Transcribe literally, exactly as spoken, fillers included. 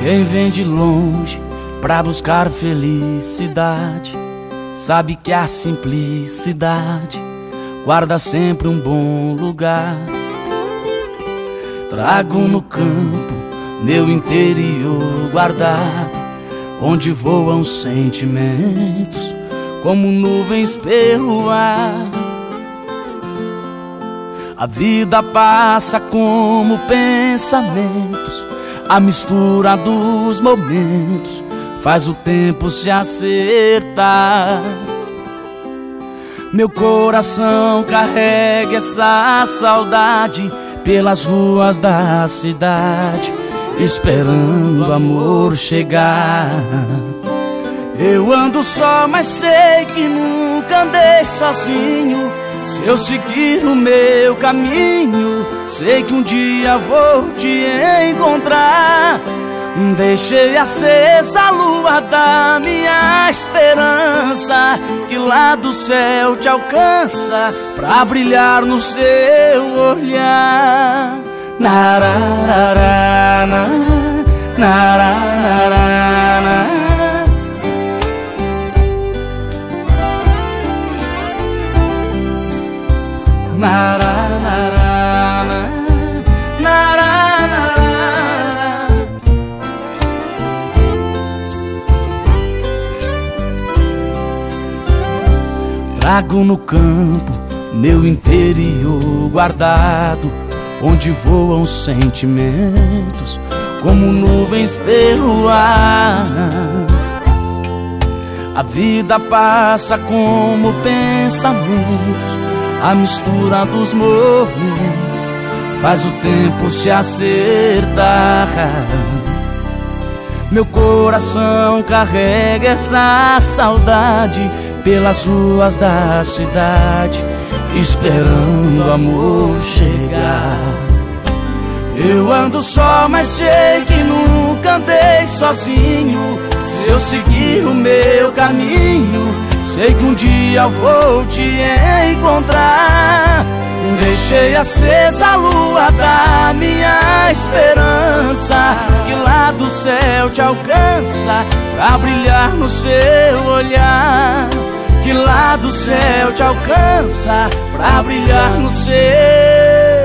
Quem vem de longe pra buscar felicidade sabe que a simplicidade guarda sempre um bom lugar. Trago no campo meu interior guardado, onde voam sentimentos como nuvens pelo ar. A vida passa como pensamentos, a mistura dos momentos faz o tempo se acertar. Meu coração carrega essa saudade pelas ruas da cidade, esperando o amor chegar. Eu ando só, mas sei que nunca andei sozinho. Se eu seguir o meu caminho, sei que um dia vou te encontrar. Deixei acesa a lua da minha esperança, que lá do céu te alcança pra brilhar no seu olhar. Narararana, narararana. Narararana, narararana. Trago no campo meu interior guardado, onde voam sentimentos como nuvens pelo ar. A vida passa como pensamentos, a mistura dos momentos faz o tempo se acertar. Meu coração carrega essa saudade pelas ruas da cidade, esperando o amor chegar. Eu ando só, mas sei que nunca andei sozinho. Se eu seguir o meu caminho, sei que um dia eu vou te encontrar. Deixei acesa a lua da minha esperança, que lá do céu te alcança pra brilhar no seu olhar. Que lá do céu te alcança pra brilhar no seu